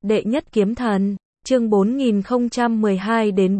Đệ nhất kiếm thần, chương 4012 đến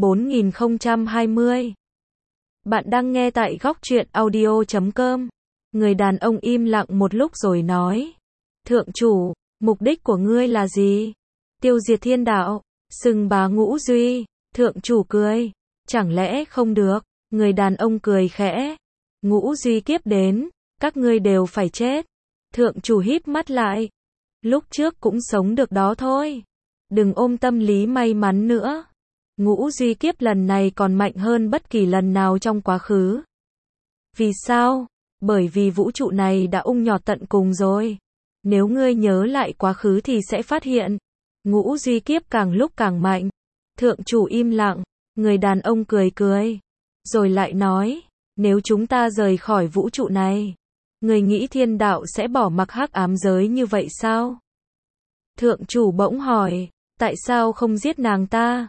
4020. Bạn đang nghe tại góc truyện audio.com. Người đàn ông im lặng một lúc rồi nói. Thượng chủ, mục đích của ngươi là gì? Tiêu diệt thiên đạo, xưng bá ngũ duy. Thượng chủ cười. Chẳng lẽ không được? Người đàn ông cười khẽ. Ngũ duy kiếp đến, các ngươi đều phải chết. Thượng chủ híp mắt lại. Lúc trước cũng sống được đó thôi. Đừng ôm tâm lý may mắn nữa. Ngũ duy kiếp lần này còn mạnh hơn bất kỳ lần nào trong quá khứ. Vì sao? Bởi vì vũ trụ này đã ung nhọt tận cùng rồi. Nếu ngươi nhớ lại quá khứ thì sẽ phát hiện, ngũ duy kiếp càng lúc càng mạnh. Thượng chủ im lặng, người đàn ông cười cười. Rồi lại nói, nếu chúng ta rời khỏi vũ trụ này, người nghĩ thiên đạo sẽ bỏ mặc hắc ám giới như vậy sao? Thượng chủ bỗng hỏi, tại sao không giết nàng ta?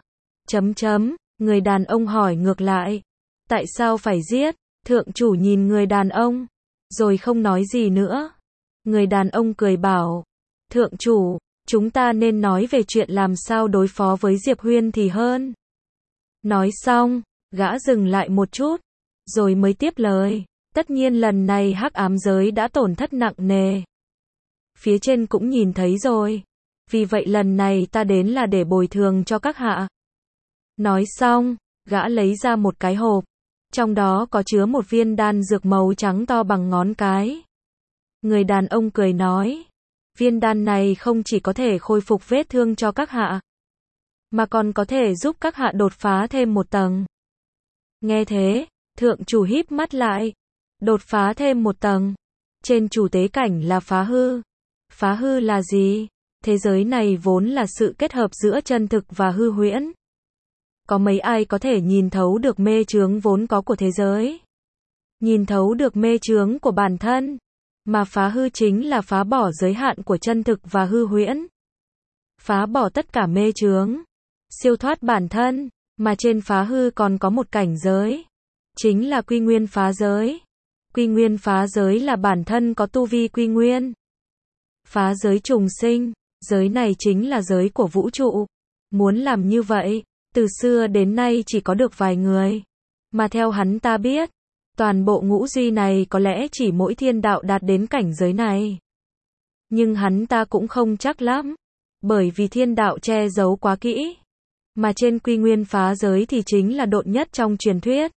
Người đàn ông hỏi ngược lại, tại sao phải giết? Thượng chủ nhìn người đàn ông, rồi không nói gì nữa. Người đàn ông cười bảo, thượng chủ, chúng ta nên nói về chuyện làm sao đối phó với Diệp Huyên thì hơn. Nói xong, gã dừng lại một chút, rồi mới tiếp lời, tất nhiên lần này hắc ám giới đã tổn thất nặng nề. Phía trên cũng nhìn thấy rồi, vì vậy lần này ta đến là để bồi thường cho các hạ. Nói xong, gã lấy ra một cái hộp, trong đó có chứa một viên đan dược màu trắng to bằng ngón cái. Người đàn ông cười nói, viên đan này không chỉ có thể khôi phục vết thương cho các hạ, mà còn có thể giúp các hạ đột phá thêm một tầng. Nghe thế, thượng chủ híp mắt lại, đột phá thêm một tầng. Trên chủ tế cảnh là phá hư. Phá hư là gì? Thế giới này vốn là sự kết hợp giữa chân thực và hư huyễn. Có mấy ai có thể nhìn thấu được mê chướng vốn có của thế giới? Nhìn thấu được mê chướng của bản thân. Mà phá hư chính là phá bỏ giới hạn của chân thực và hư huyễn. Phá bỏ tất cả mê chướng. Siêu thoát bản thân. Mà trên phá hư còn có một cảnh giới. Chính là quy nguyên phá giới. Quy nguyên phá giới là bản thân có tu vi quy nguyên. Phá giới trùng sinh. Giới này chính là giới của vũ trụ. Muốn làm như vậy, từ xưa đến nay chỉ có được vài người. Mà theo hắn ta biết, toàn bộ ngũ duy này có lẽ chỉ mỗi thiên đạo đạt đến cảnh giới này. Nhưng hắn ta cũng không chắc lắm. Bởi vì thiên đạo che giấu quá kỹ. Mà trên quy nguyên phá giới thì chính là độn nhất trong truyền thuyết.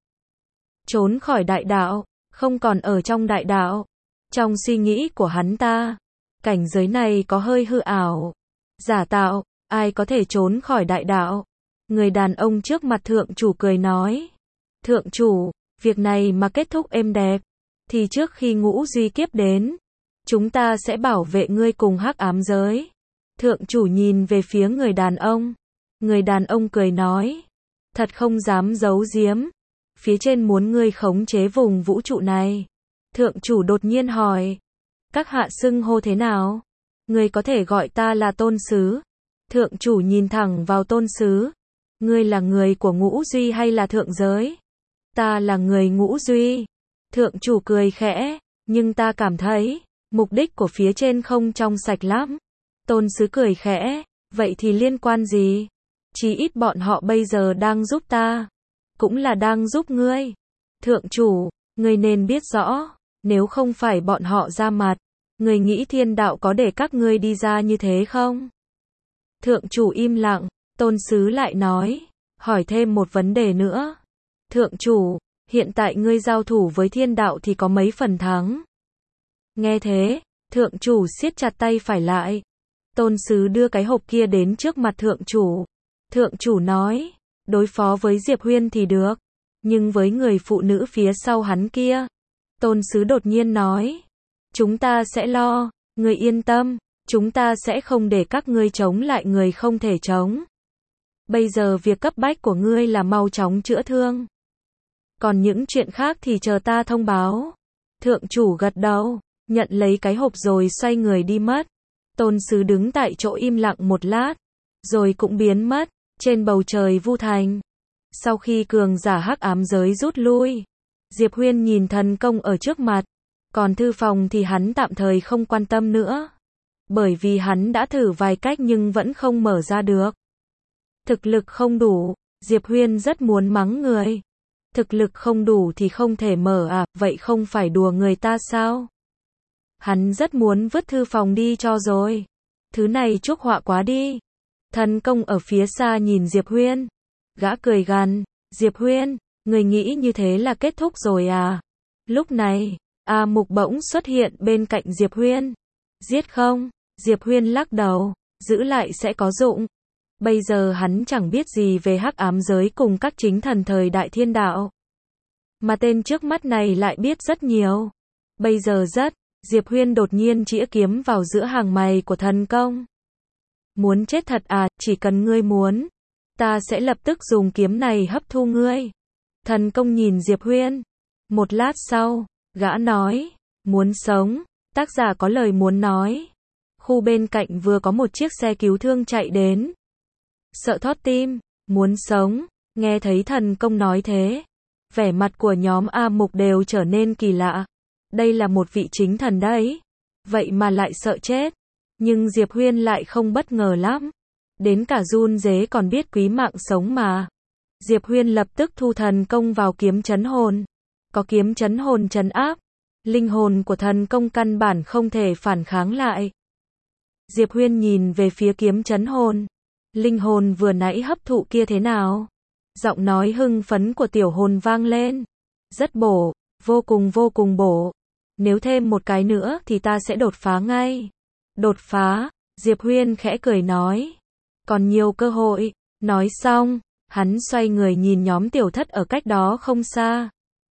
Trốn khỏi đại đạo, không còn ở trong đại đạo. Trong suy nghĩ của hắn ta, cảnh giới này có hơi hư ảo, giả tạo, ai có thể trốn khỏi đại đạo? Người đàn ông trước mặt thượng chủ cười nói, thượng chủ, việc này mà kết thúc êm đẹp, thì trước khi ngũ duy kiếp đến, chúng ta sẽ bảo vệ ngươi cùng hắc ám giới. Thượng chủ nhìn về phía người đàn ông. Người đàn ông cười nói, thật không dám giấu giếm, phía trên muốn ngươi khống chế vùng vũ trụ này. Thượng chủ đột nhiên hỏi, các hạ xưng hô thế nào? Ngươi có thể gọi ta là tôn sứ. Thượng chủ nhìn thẳng vào tôn sứ. Ngươi là người của ngũ duy hay là thượng giới? Ta là người ngũ duy. Thượng chủ cười khẽ, nhưng ta cảm thấy, mục đích của phía trên không trong sạch lắm. Tôn sứ cười khẽ, vậy thì liên quan gì? Chí ít bọn họ bây giờ đang giúp ta, cũng là đang giúp ngươi. Thượng chủ, ngươi nên biết rõ, nếu không phải bọn họ ra mặt, ngươi nghĩ thiên đạo có để các ngươi đi ra như thế không? Thượng chủ im lặng, tôn sứ lại nói, hỏi thêm một vấn đề nữa. Thượng chủ, hiện tại ngươi giao thủ với thiên đạo thì có mấy phần thắng? Nghe thế, thượng chủ siết chặt tay phải lại. Tôn sứ đưa cái hộp kia đến trước mặt thượng chủ. Thượng chủ nói, đối phó với Diệp Huyên thì được, nhưng với người phụ nữ phía sau hắn kia. Tôn sứ đột nhiên nói, chúng ta sẽ lo, ngươi yên tâm, chúng ta sẽ không để các ngươi chống lại người không thể chống. Bây giờ việc cấp bách của ngươi là mau chóng chữa thương. Còn những chuyện khác thì chờ ta thông báo. Thượng chủ gật đầu, nhận lấy cái hộp rồi xoay người đi mất. Tôn sứ đứng tại chỗ im lặng một lát, rồi cũng biến mất, trên bầu trời vu thành. Sau khi cường giả hắc ám giới rút lui, Diệp Huyên nhìn thần công ở trước mặt, còn thư phòng thì hắn tạm thời không quan tâm nữa. bởi vì hắn đã thử vài cách nhưng vẫn không mở ra được. Thực lực không đủ, Diệp Huyên rất muốn mắng người. Thực lực không đủ thì không thể mở à, vậy không phải đùa người ta sao? Hắn rất muốn vứt thư phòng đi cho rồi. Thứ này chuốc họa quá đi. Thần công ở phía xa nhìn Diệp Huyên. Gã cười gằn, Diệp Huyên, người nghĩ như thế là kết thúc rồi à? Lúc này, A Mục bỗng xuất hiện bên cạnh Diệp Huyên. Giết không? Diệp Huyên lắc đầu, giữ lại sẽ có dụng. Bây giờ hắn chẳng biết gì về hắc ám giới cùng các chính thần thời đại thiên đạo. Mà tên trước mắt này lại biết rất nhiều. Bây giờ Diệp Huyên đột nhiên chĩa kiếm vào giữa hàng mày của thần công. Muốn chết thật à, chỉ cần ngươi muốn. Ta sẽ lập tức dùng kiếm này hấp thu ngươi. Thần công nhìn Diệp Huyên. Một lát sau, gã nói, muốn sống, tác giả có lời muốn nói. Khu bên cạnh vừa có một chiếc xe cứu thương chạy đến. Sợ thót tim, muốn sống, nghe thấy thần công nói thế. Vẻ mặt của nhóm A Mục đều trở nên kỳ lạ. Đây là một vị chính thần đấy. Vậy mà lại sợ chết. Nhưng Diệp Huyên lại không bất ngờ lắm. Đến cả run rế còn biết quý mạng sống mà. Diệp Huyên lập tức thu thần công vào kiếm trấn hồn. Có kiếm trấn hồn trấn áp. Linh hồn của thần công căn bản không thể phản kháng lại. Diệp Huyên nhìn về phía kiếm trấn hồn. Linh hồn vừa nãy hấp thụ kia thế nào? Giọng nói hưng phấn của tiểu hồn vang lên. Rất bổ, vô cùng bổ. Nếu thêm một cái nữa thì ta sẽ đột phá ngay. Đột phá, Diệp Huyên khẽ cười nói. Còn nhiều cơ hội. Nói xong, hắn xoay người nhìn nhóm tiểu thất ở cách đó không xa.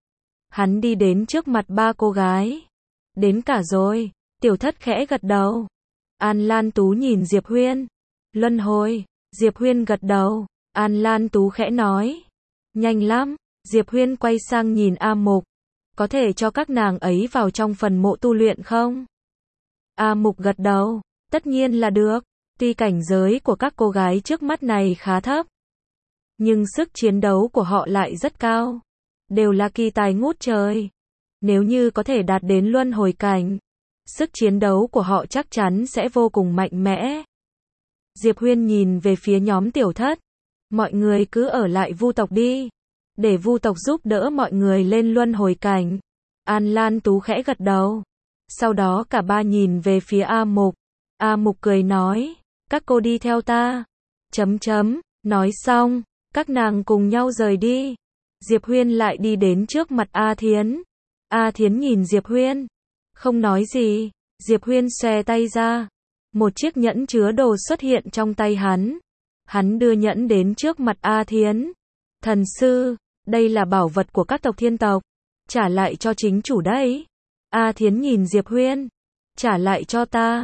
Hắn đi đến trước mặt ba cô gái. Đến cả rồi, tiểu thất khẽ gật đầu. An Lan Tú nhìn Diệp Huyên. Luân hồi, Diệp Huyên gật đầu. An Lan Tú khẽ nói. Nhanh lắm, Diệp Huyên quay sang nhìn A Mục. Có thể cho các nàng ấy vào trong phần mộ tu luyện không? A Mục gật đầu. Tất nhiên là được. Tuy cảnh giới của các cô gái trước mắt này khá thấp, nhưng sức chiến đấu của họ lại rất cao. Đều là kỳ tài ngút trời. Nếu như có thể đạt đến luân hồi cảnh, sức chiến đấu của họ chắc chắn sẽ vô cùng mạnh mẽ. Diệp Huyên nhìn về phía nhóm tiểu thất. Mọi người cứ ở lại Vu tộc đi. Để Vu tộc giúp đỡ mọi người lên luân hồi cảnh. An Lan Tú khẽ gật đầu. Sau đó cả ba nhìn về phía A Mục. A Mục cười nói. Các cô đi theo ta. Nói xong, các nàng cùng nhau rời đi. Diệp Huyên lại đi đến trước mặt A Thiến. A Thiến nhìn Diệp Huyên. Không nói gì. Diệp Huyên xòe tay ra. Một chiếc nhẫn chứa đồ xuất hiện trong tay hắn. Hắn đưa nhẫn đến trước mặt A Thiến. Thần sư, đây là bảo vật của các tộc thiên tộc. Trả lại cho chính chủ đấy. A Thiến nhìn Diệp Huyên. Trả lại cho ta.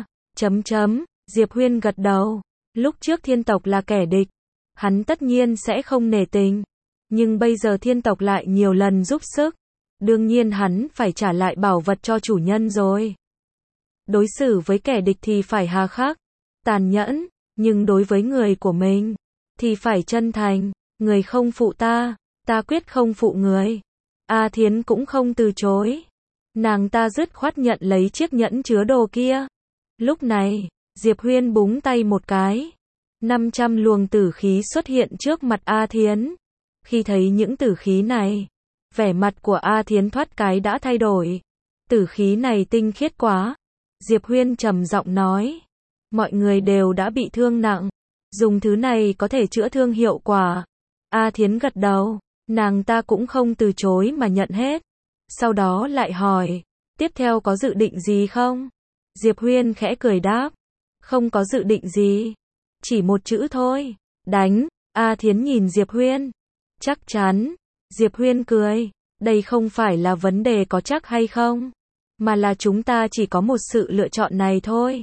Diệp Huyên gật đầu. Lúc trước thiên tộc là kẻ địch. Hắn tất nhiên sẽ không nể tình. Nhưng bây giờ thiên tộc lại nhiều lần giúp sức. Đương nhiên hắn phải trả lại bảo vật cho chủ nhân rồi. Đối xử với kẻ địch thì phải hà khắc, tàn nhẫn. Nhưng đối với người của mình thì phải chân thành. Người không phụ ta, ta quyết không phụ người. A Thiến cũng không từ chối. Nàng ta dứt khoát nhận lấy chiếc nhẫn chứa đồ kia. Lúc này, Diệp Huyên búng tay một cái. 500 luồng tử khí xuất hiện trước mặt A Thiến. Khi thấy những tử khí này, vẻ mặt của A Thiến thoát cái đã thay đổi. Tử khí này tinh khiết quá. Diệp Huyên trầm giọng nói. Mọi người đều đã bị thương nặng. Dùng thứ này có thể chữa thương hiệu quả. A Thiến gật đầu. Nàng ta cũng không từ chối mà nhận hết. Sau đó lại hỏi. Tiếp theo có dự định gì không? Diệp Huyên khẽ cười đáp. Không có dự định gì. Chỉ một chữ thôi. Đánh. A Thiến nhìn Diệp Huyên. Chắc chắn. Diệp Huyên cười. Đây không phải là vấn đề có chắc hay không, mà là chúng ta chỉ có một sự lựa chọn này thôi.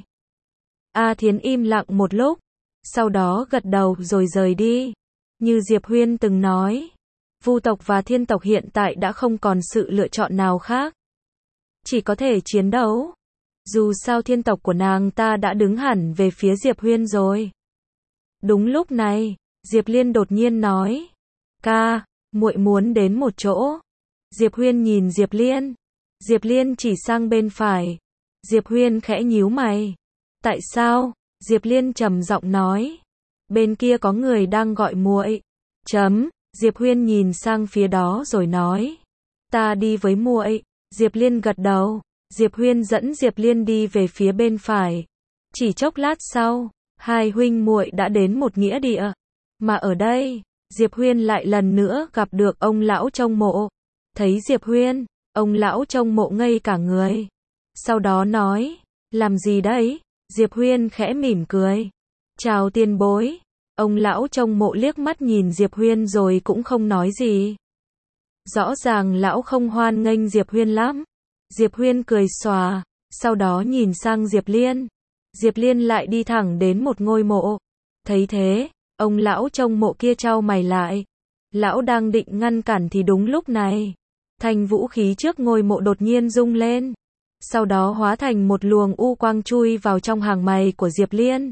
A Thiến im lặng một lúc. Sau đó gật đầu rồi rời đi. Như Diệp Huyên từng nói. Vu tộc và thiên tộc hiện tại đã không còn sự lựa chọn nào khác. Chỉ có thể chiến đấu. Dù sao thiên tộc của nàng ta đã đứng hẳn về phía Diệp Huyên rồi. Đúng lúc này, Diệp Liên đột nhiên nói. Ca, muội muốn đến một chỗ. Diệp Huyên nhìn Diệp Liên. Diệp Liên chỉ sang bên phải. Diệp Huyên khẽ nhíu mày. Tại sao? Diệp Liên trầm giọng nói. Bên kia có người đang gọi muội. Diệp Huyên nhìn sang phía đó rồi nói. Ta đi với muội. Diệp Liên gật đầu. Diệp Huyên dẫn Diệp Liên đi về phía bên phải. Chỉ chốc lát sau, hai huynh muội đã đến một nghĩa địa. Mà ở đây, Diệp Huyên lại lần nữa gặp được ông lão trong mộ. Thấy Diệp Huyên, ông lão trong mộ ngây cả người. Sau đó nói, làm gì đấy? Diệp Huyên khẽ mỉm cười. Chào tiền bối. Ông lão trong mộ liếc mắt nhìn Diệp Huyên rồi cũng không nói gì. Rõ ràng lão không hoan nghênh Diệp Huyên lắm. Diệp Huyên cười xòa, sau đó nhìn sang Diệp Liên. Diệp Liên lại đi thẳng đến một ngôi mộ. Thấy thế, ông lão trong mộ kia chau mày lại. Lão đang định ngăn cản thì đúng lúc này, thanh vũ khí trước ngôi mộ đột nhiên rung lên. Sau đó hóa thành một luồng u quang chui vào trong hàng mày của Diệp Liên.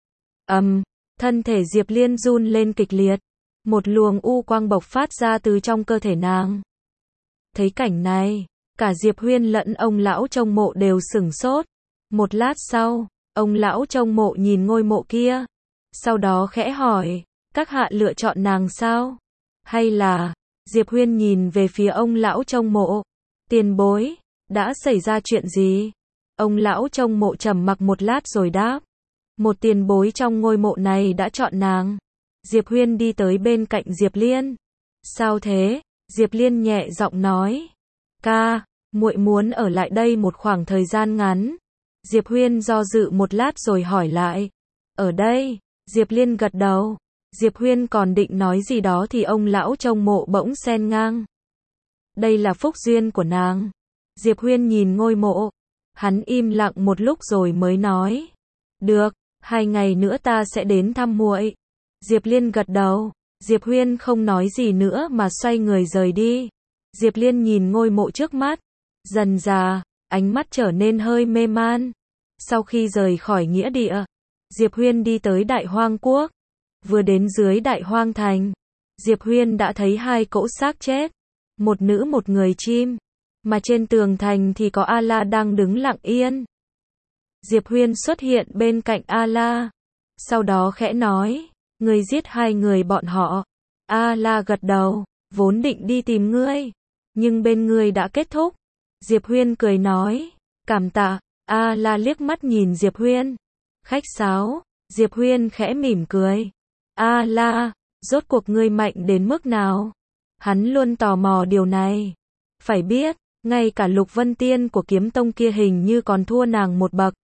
Thân thể Diệp Liên run lên kịch liệt. Một luồng u quang bộc phát ra từ trong cơ thể nàng. Thấy cảnh này, cả Diệp Huyên lẫn ông lão trong mộ đều sửng sốt. Một lát sau, ông lão trong mộ nhìn ngôi mộ kia. Sau đó khẽ hỏi, các hạ lựa chọn nàng sao? Hay là... Diệp Huyên nhìn về phía ông lão trong mộ. Tiền bối, đã xảy ra chuyện gì? Ông lão trong mộ trầm mặc một lát rồi đáp. Một tiền bối trong ngôi mộ này đã chọn nàng. Diệp Huyên đi tới bên cạnh Diệp Liên. Sao thế? Diệp Liên nhẹ giọng nói. Ca, muội muốn ở lại đây một khoảng thời gian ngắn. Diệp Huyên do dự một lát rồi hỏi lại. Ở đây? Diệp Liên gật đầu. Diệp Huyên còn định nói gì đó thì ông lão trong mộ bỗng xen ngang. Đây là phúc duyên của nàng. Diệp Huyên nhìn ngôi mộ. Hắn im lặng một lúc rồi mới nói. Được, 2 ngày nữa ta sẽ đến thăm muội. Diệp Liên gật đầu. Diệp Huyên không nói gì nữa mà xoay người rời đi. Diệp Liên nhìn ngôi mộ trước mắt. Dần dà, ánh mắt trở nên hơi mê man. Sau khi rời khỏi nghĩa địa, Diệp Huyên đi tới Đại Hoang Quốc. Vừa đến dưới Đại Hoang Thành, Diệp Huyên đã thấy 2 cỗ xác chết. Một nữ một người chim. Mà trên tường thành thì có A-la đang đứng lặng yên. Diệp Huyên xuất hiện bên cạnh A-la. Sau đó khẽ nói, ngươi giết 2 người bọn họ. A-la gật đầu, vốn định đi tìm ngươi. Nhưng bên ngươi đã kết thúc. Diệp Huyên cười nói, cảm tạ. A-la liếc mắt nhìn Diệp Huyên. Khách sáo. Diệp Huyên khẽ mỉm cười. A-la, rốt cuộc ngươi mạnh đến mức nào? Hắn luôn tò mò điều này. Phải biết, ngay cả Lục Vân Tiên của Kiếm Tông kia hình như còn thua nàng một bậc.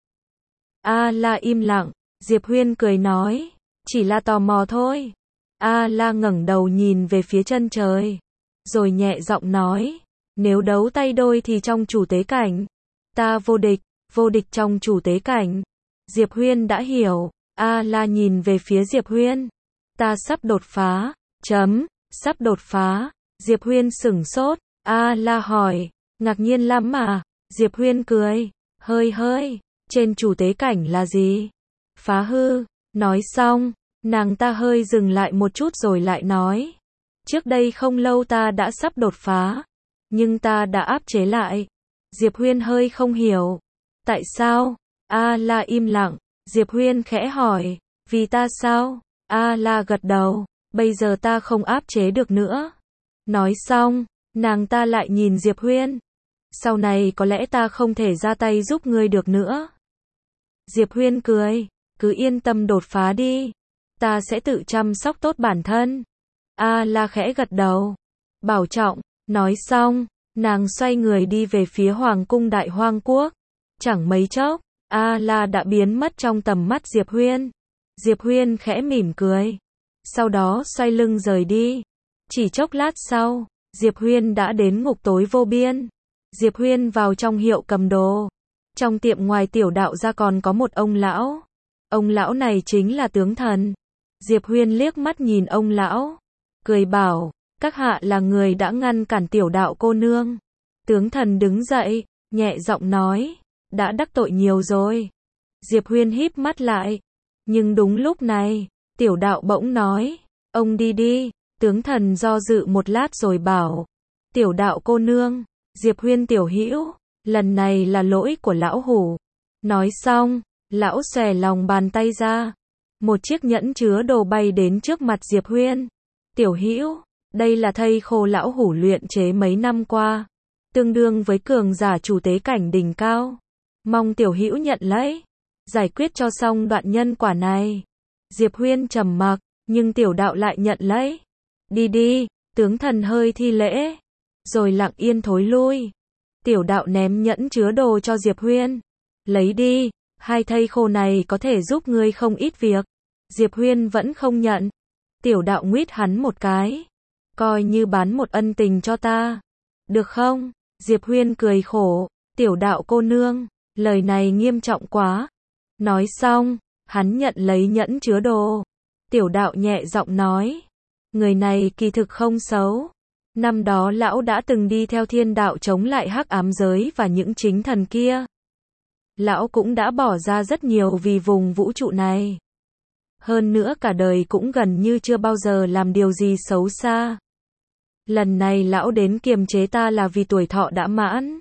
A-la im lặng. Diệp Huyên cười nói, chỉ là tò mò thôi. A-la ngẩng đầu nhìn về phía chân trời, rồi nhẹ giọng nói, nếu đấu tay đôi thì trong chủ tế cảnh, ta vô địch trong chủ tế cảnh. Diệp Huyên đã hiểu. A-la nhìn về phía Diệp Huyên. Ta sắp đột phá. Sắp đột phá. Diệp Huyên sửng sốt. A-la hỏi, ngạc nhiên lắm à? Diệp Huyên cười, hơi, trên chủ tế cảnh là gì? Phá hư. Nói xong, nàng ta hơi dừng lại một chút rồi lại nói, trước đây không lâu ta đã sắp đột phá, nhưng ta đã áp chế lại. Diệp Huyên hơi không hiểu. Tại sao? A-la im lặng. Diệp Huyên khẽ hỏi, vì ta sao? A-la gật đầu, bây giờ ta không áp chế được nữa. Nói xong, nàng ta lại nhìn Diệp Huyên. Sau này có lẽ ta không thể ra tay giúp ngươi được nữa. Diệp Huyên cười, cứ yên tâm đột phá đi. Ta sẽ tự chăm sóc tốt bản thân. A-la khẽ gật đầu. Bảo trọng. Nói xong, nàng xoay người đi về phía Hoàng cung Đại Hoang Quốc. Chẳng mấy chốc, A-la đã biến mất trong tầm mắt Diệp Huyên. Diệp Huyên khẽ mỉm cười. Sau đó xoay lưng rời đi. Chỉ chốc lát sau, Diệp Huyên đã đến ngục tối vô biên. Diệp Huyên vào trong hiệu cầm đồ. Trong tiệm ngoài Tiểu Đạo gia còn có một ông lão. Ông lão này chính là tướng thần. Diệp Huyên liếc mắt nhìn ông lão, cười bảo, các hạ là người đã ngăn cản Tiểu Đạo cô nương. Tướng thần đứng dậy, nhẹ giọng nói, đã đắc tội nhiều rồi. Diệp Huyên híp mắt lại. Nhưng đúng lúc này, Tiểu Đạo bỗng nói, ông đi đi. Tướng thần do dự một lát rồi bảo, Tiểu Đạo cô nương, Diệp Huyên tiểu hữu, lần này là lỗi của lão hủ. Nói xong, Lão xòe lòng bàn tay ra. Một chiếc nhẫn chứa đồ bay đến trước mặt Diệp Huyên. Tiểu Hữu, đây là thây khô lão hủ luyện chế mấy năm qua, tương đương với cường giả chủ tế cảnh đỉnh cao. Mong Tiểu Hữu nhận lấy, giải quyết cho xong đoạn nhân quả này. Diệp Huyên trầm mặc, nhưng Tiểu đạo lại nhận lấy. Đi đi, tướng thần hơi thi lễ, rồi lặng yên thối lui. Tiểu đạo ném nhẫn chứa đồ cho Diệp Huyên. Lấy đi, hai thây khô này có thể giúp ngươi không ít việc. Diệp Huyên vẫn không nhận. Tiểu đạo nguýt hắn một cái. Coi như bán một ân tình cho ta. Được không? Diệp Huyên cười khổ. Tiểu đạo cô nương, lời này nghiêm trọng quá. Nói xong, hắn nhận lấy nhẫn chứa đồ. Tiểu đạo nhẹ giọng nói. Người này kỳ thực không xấu. Năm đó lão đã từng đi theo thiên đạo chống lại hắc ám giới và những chính thần kia. Lão cũng đã bỏ ra rất nhiều vì vùng vũ trụ này. Hơn nữa cả đời cũng gần như chưa bao giờ làm điều gì xấu xa. Lần này lão đến kiềm chế ta là vì tuổi thọ đã mãn.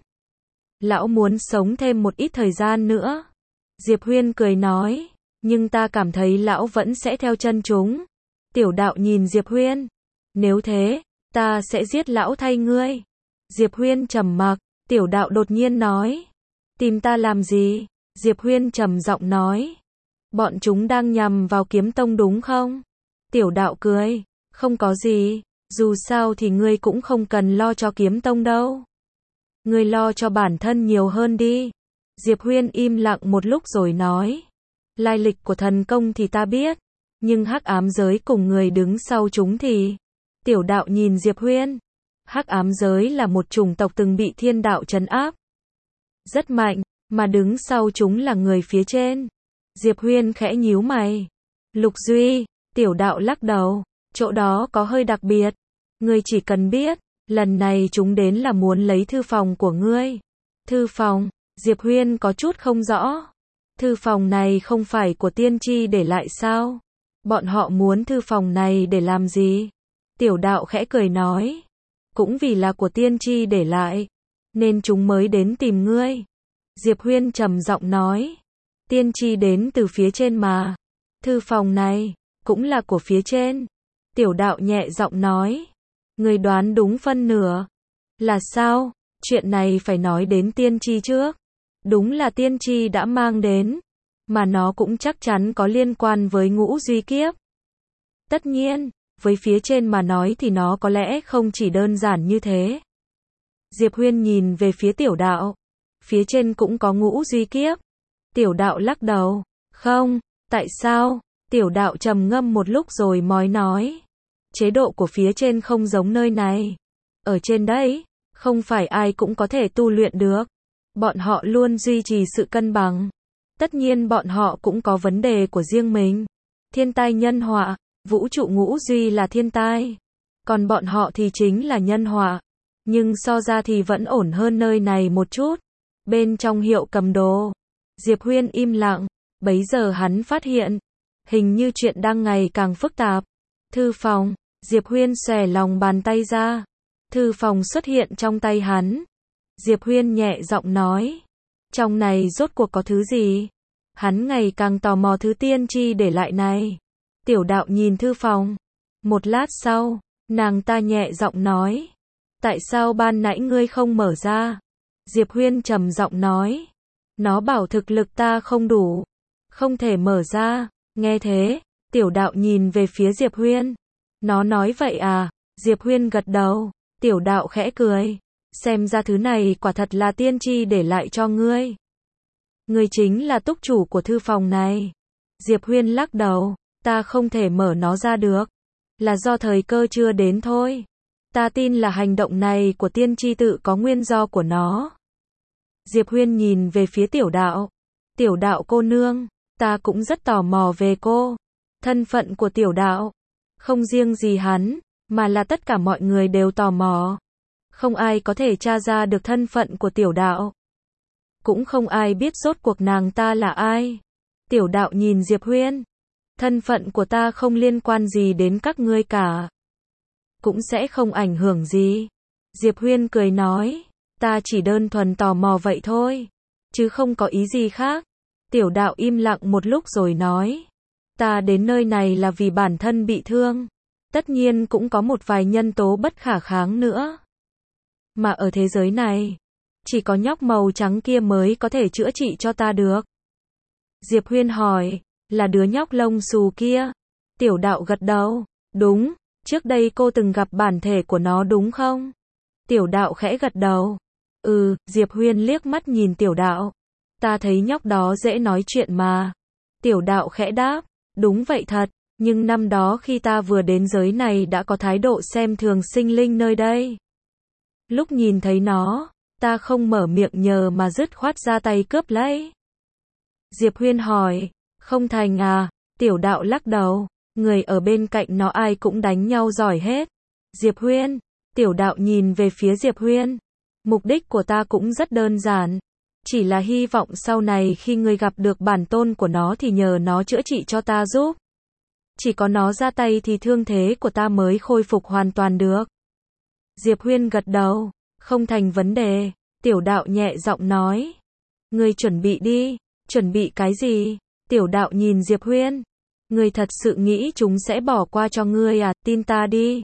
Lão muốn sống thêm một ít thời gian nữa. Diệp Huyên cười nói, nhưng ta cảm thấy lão vẫn sẽ theo chân chúng. Tiểu đạo nhìn Diệp Huyên. Nếu thế, ta sẽ giết lão thay ngươi. Diệp Huyên trầm mặc, tiểu đạo đột nhiên nói. Tìm ta làm gì? Diệp Huyên trầm giọng nói. Bọn chúng đang nhằm vào kiếm tông đúng không? Tiểu đạo cười. Không có gì, dù sao thì ngươi cũng không cần lo cho kiếm tông đâu. Ngươi lo cho bản thân nhiều hơn đi. Diệp Huyên im lặng một lúc rồi nói. Lai lịch của thần công thì ta biết, nhưng hắc ám giới cùng người đứng sau chúng thì... Tiểu đạo nhìn Diệp Huyên. Hắc ám giới là một chủng tộc từng bị thiên đạo trấn áp. Rất mạnh, mà đứng sau chúng là người phía trên. Diệp Huyên khẽ nhíu mày. Lục Duy, tiểu đạo lắc đầu. Chỗ đó có hơi đặc biệt. Ngươi chỉ cần biết, lần này chúng đến là muốn lấy thư phòng của ngươi. Thư phòng, Diệp Huyên có chút không rõ. Thư phòng này không phải của tiên tri để lại sao? Bọn họ muốn thư phòng này để làm gì? Tiểu đạo khẽ cười nói. Cũng vì là của tiên tri để lại, nên chúng mới đến tìm ngươi. Diệp Huyên trầm giọng nói. Tiên tri đến từ phía trên mà. Thư phòng này, cũng là của phía trên. Tiểu đạo nhẹ giọng nói. Ngươi đoán đúng phân nửa. Là sao? Chuyện này phải nói đến tiên tri trước. Đúng là tiên tri đã mang đến. Mà nó cũng chắc chắn có liên quan với ngũ duy kiếp. Tất nhiên, với phía trên mà nói thì nó có lẽ không chỉ đơn giản như thế. Diệp Huyên nhìn về phía tiểu đạo. Phía trên cũng có ngũ duy kiếp. Tiểu đạo lắc đầu. Không, tại sao? Tiểu đạo trầm ngâm một lúc rồi mới nói. Chế độ của phía trên không giống nơi này. Ở trên đấy, không phải ai cũng có thể tu luyện được. Bọn họ luôn duy trì sự cân bằng. Tất nhiên bọn họ cũng có vấn đề của riêng mình. Thiên tai nhân họa, vũ trụ ngũ duy là thiên tai. Còn bọn họ thì chính là nhân họa. Nhưng so ra thì vẫn ổn hơn nơi này một chút. Bên trong hiệu cầm đồ, Diệp Huyên im lặng. Bấy giờ hắn phát hiện, hình như chuyện đang ngày càng phức tạp. Thư phòng, Diệp Huyên xòe lòng bàn tay ra. Thư phòng xuất hiện trong tay hắn. Diệp Huyên nhẹ giọng nói. Trong này rốt cuộc có thứ gì? Hắn ngày càng tò mò thứ tiên tri để lại này. Tiểu đạo nhìn thư phòng. Một lát sau, nàng ta nhẹ giọng nói. Tại sao ban nãy ngươi không mở ra? Diệp Huyên trầm giọng nói. Nó bảo thực lực ta không đủ. Không thể mở ra. Nghe thế, tiểu đạo nhìn về phía Diệp Huyên. Nó nói vậy à? Diệp Huyên gật đầu. Tiểu đạo khẽ cười. Xem ra thứ này quả thật là tiên tri để lại cho ngươi. Ngươi chính là túc chủ của thư phòng này. Diệp Huyên lắc đầu. Ta không thể mở nó ra được. Là do thời cơ chưa đến thôi. Ta tin là hành động này của tiên tri tự có nguyên do của nó. Diệp Huyên nhìn về phía tiểu đạo. Tiểu đạo cô nương, ta cũng rất tò mò về cô. Thân phận của tiểu đạo. Không riêng gì hắn, mà là tất cả mọi người đều tò mò. Không ai có thể tra ra được thân phận của tiểu đạo. Cũng không ai biết rốt cuộc nàng ta là ai. Tiểu đạo nhìn Diệp Huyên. Thân phận của ta không liên quan gì đến các ngươi cả. Cũng sẽ không ảnh hưởng gì. Diệp Huyên cười nói. Ta chỉ đơn thuần tò mò vậy thôi. Chứ không có ý gì khác. Tiểu đạo im lặng một lúc rồi nói. Ta đến nơi này là vì bản thân bị thương. Tất nhiên cũng có một vài nhân tố bất khả kháng nữa. Mà ở thế giới này, chỉ có nhóc màu trắng kia mới có thể chữa trị cho ta được. Diệp Huyên hỏi, là đứa nhóc lông xù kia? Tiểu đạo gật đầu, đúng, trước đây cô từng gặp bản thể của nó đúng không? Tiểu đạo khẽ gật đầu. Diệp Huyên liếc mắt nhìn tiểu đạo. Ta thấy nhóc đó dễ nói chuyện mà. Tiểu đạo khẽ đáp, đúng vậy thật, nhưng năm đó khi ta vừa đến giới này đã có thái độ xem thường sinh linh nơi đây. Lúc nhìn thấy nó, ta không mở miệng nhờ mà dứt khoát ra tay cướp lấy. Diệp Huyên hỏi, không thành à? Tiểu đạo lắc đầu, người ở bên cạnh nó ai cũng đánh nhau giỏi hết. Diệp Huyên, tiểu đạo nhìn về phía Diệp Huyên. Mục đích của ta cũng rất đơn giản. Chỉ là hy vọng sau này khi ngươi gặp được bản tôn của nó thì nhờ nó chữa trị cho ta giúp. Chỉ có nó ra tay thì thương thế của ta mới khôi phục hoàn toàn được. Diệp Huyên gật đầu, không thành vấn đề. Tiểu đạo nhẹ giọng nói. Ngươi chuẩn bị đi. Chuẩn bị cái gì? Tiểu đạo nhìn Diệp Huyên. Ngươi thật sự nghĩ chúng sẽ bỏ qua cho ngươi à? Tin ta đi.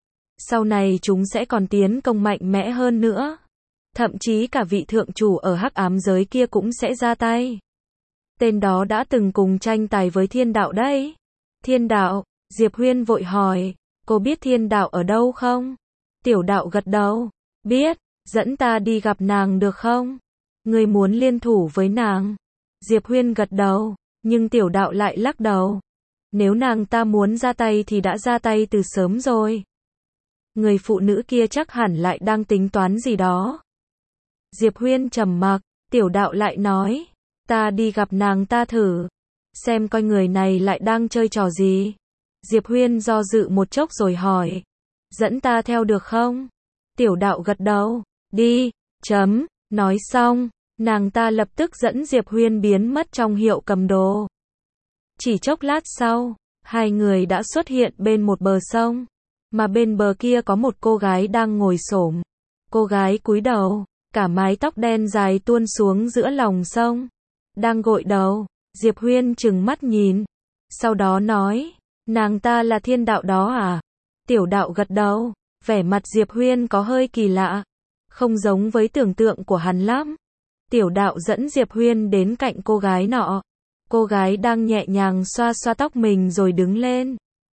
Sau này chúng sẽ còn tiến công mạnh mẽ hơn nữa. Thậm chí cả vị thượng chủ ở hắc ám giới kia cũng sẽ ra tay. Tên đó đã từng cùng tranh tài với thiên đạo đấy. Thiên đạo? Diệp Huyên vội hỏi. Cô biết thiên đạo ở đâu không? Tiểu đạo gật đầu. Biết, dẫn ta đi gặp nàng được không? Ngươi muốn liên thủ với nàng? Diệp Huyên gật đầu, nhưng tiểu đạo lại lắc đầu. Nếu nàng ta muốn ra tay thì đã ra tay từ sớm rồi. Người phụ nữ kia chắc hẳn lại đang tính toán gì đó. Diệp Huyên trầm mặc, tiểu đạo lại nói. Ta đi gặp nàng ta thử. Xem coi người này lại đang chơi trò gì. Diệp Huyên do dự một chốc rồi hỏi. Dẫn ta theo được không? Tiểu đạo gật đầu. Đi. Nói xong, nàng ta lập tức dẫn Diệp Huyên biến mất trong hiệu cầm đồ. Chỉ chốc lát sau, hai người đã xuất hiện bên một bờ sông. Mà bên bờ kia có một cô gái đang ngồi xổm. Cô gái cúi đầu, cả mái tóc đen dài tuôn xuống giữa lòng sông. Đang gội đầu, Diệp Huyên trừng mắt nhìn. Sau đó nói, nàng ta là thiên đạo đó à? Tiểu đạo gật đầu, vẻ mặt Diệp Huyên có hơi kỳ lạ. Không giống với tưởng tượng của hắn lắm. Tiểu đạo dẫn Diệp Huyên đến cạnh cô gái nọ. Cô gái đang nhẹ nhàng xoa xoa tóc mình rồi đứng lên.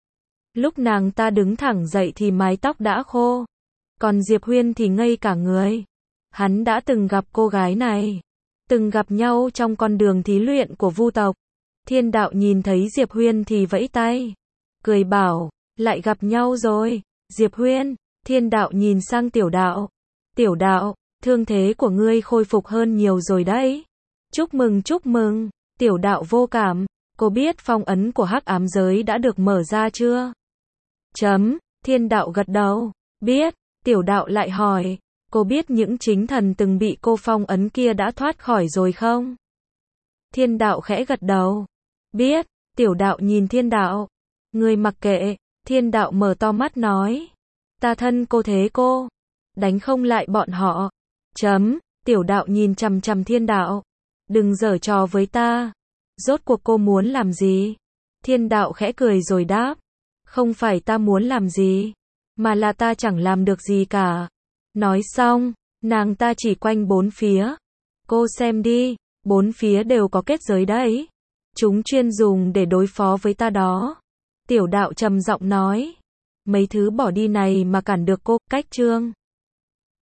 Lúc nàng ta đứng thẳng dậy thì mái tóc đã khô. Còn Diệp Huyên thì ngây cả người. Hắn đã từng gặp cô gái này. Từng gặp nhau trong con đường thí luyện của Vu tộc. Thiên đạo nhìn thấy Diệp Huyên thì vẫy tay. Cười bảo, lại gặp nhau rồi. Diệp Huyên, thiên đạo nhìn sang tiểu đạo. Tiểu đạo, thương thế của ngươi khôi phục hơn nhiều rồi đấy. Chúc mừng chúc mừng. Tiểu đạo vô cảm. Cô biết phong ấn của hắc ám giới đã được mở ra chưa? Thiên đạo gật đầu. Biết. Tiểu đạo lại hỏi. Cô biết những chính thần từng bị cô phong ấn kia đã thoát khỏi rồi không? Thiên đạo khẽ gật đầu. Biết. Tiểu đạo nhìn thiên đạo. Ngươi mặc kệ. Thiên đạo mở to mắt nói. Ta thân cô thế cô. Đánh không lại bọn họ. Tiểu đạo nhìn chằm chằm thiên đạo. Đừng giở trò với ta. Rốt cuộc cô muốn làm gì? Thiên đạo khẽ cười rồi đáp. Không phải ta muốn làm gì, mà là ta chẳng làm được gì cả. Nói xong, nàng ta chỉ quanh bốn phía. Cô xem đi, bốn phía đều có kết giới đấy. Chúng chuyên dùng để đối phó với ta đó. Tiểu đạo trầm giọng nói. Mấy thứ bỏ đi này mà cản được cô, cách chương.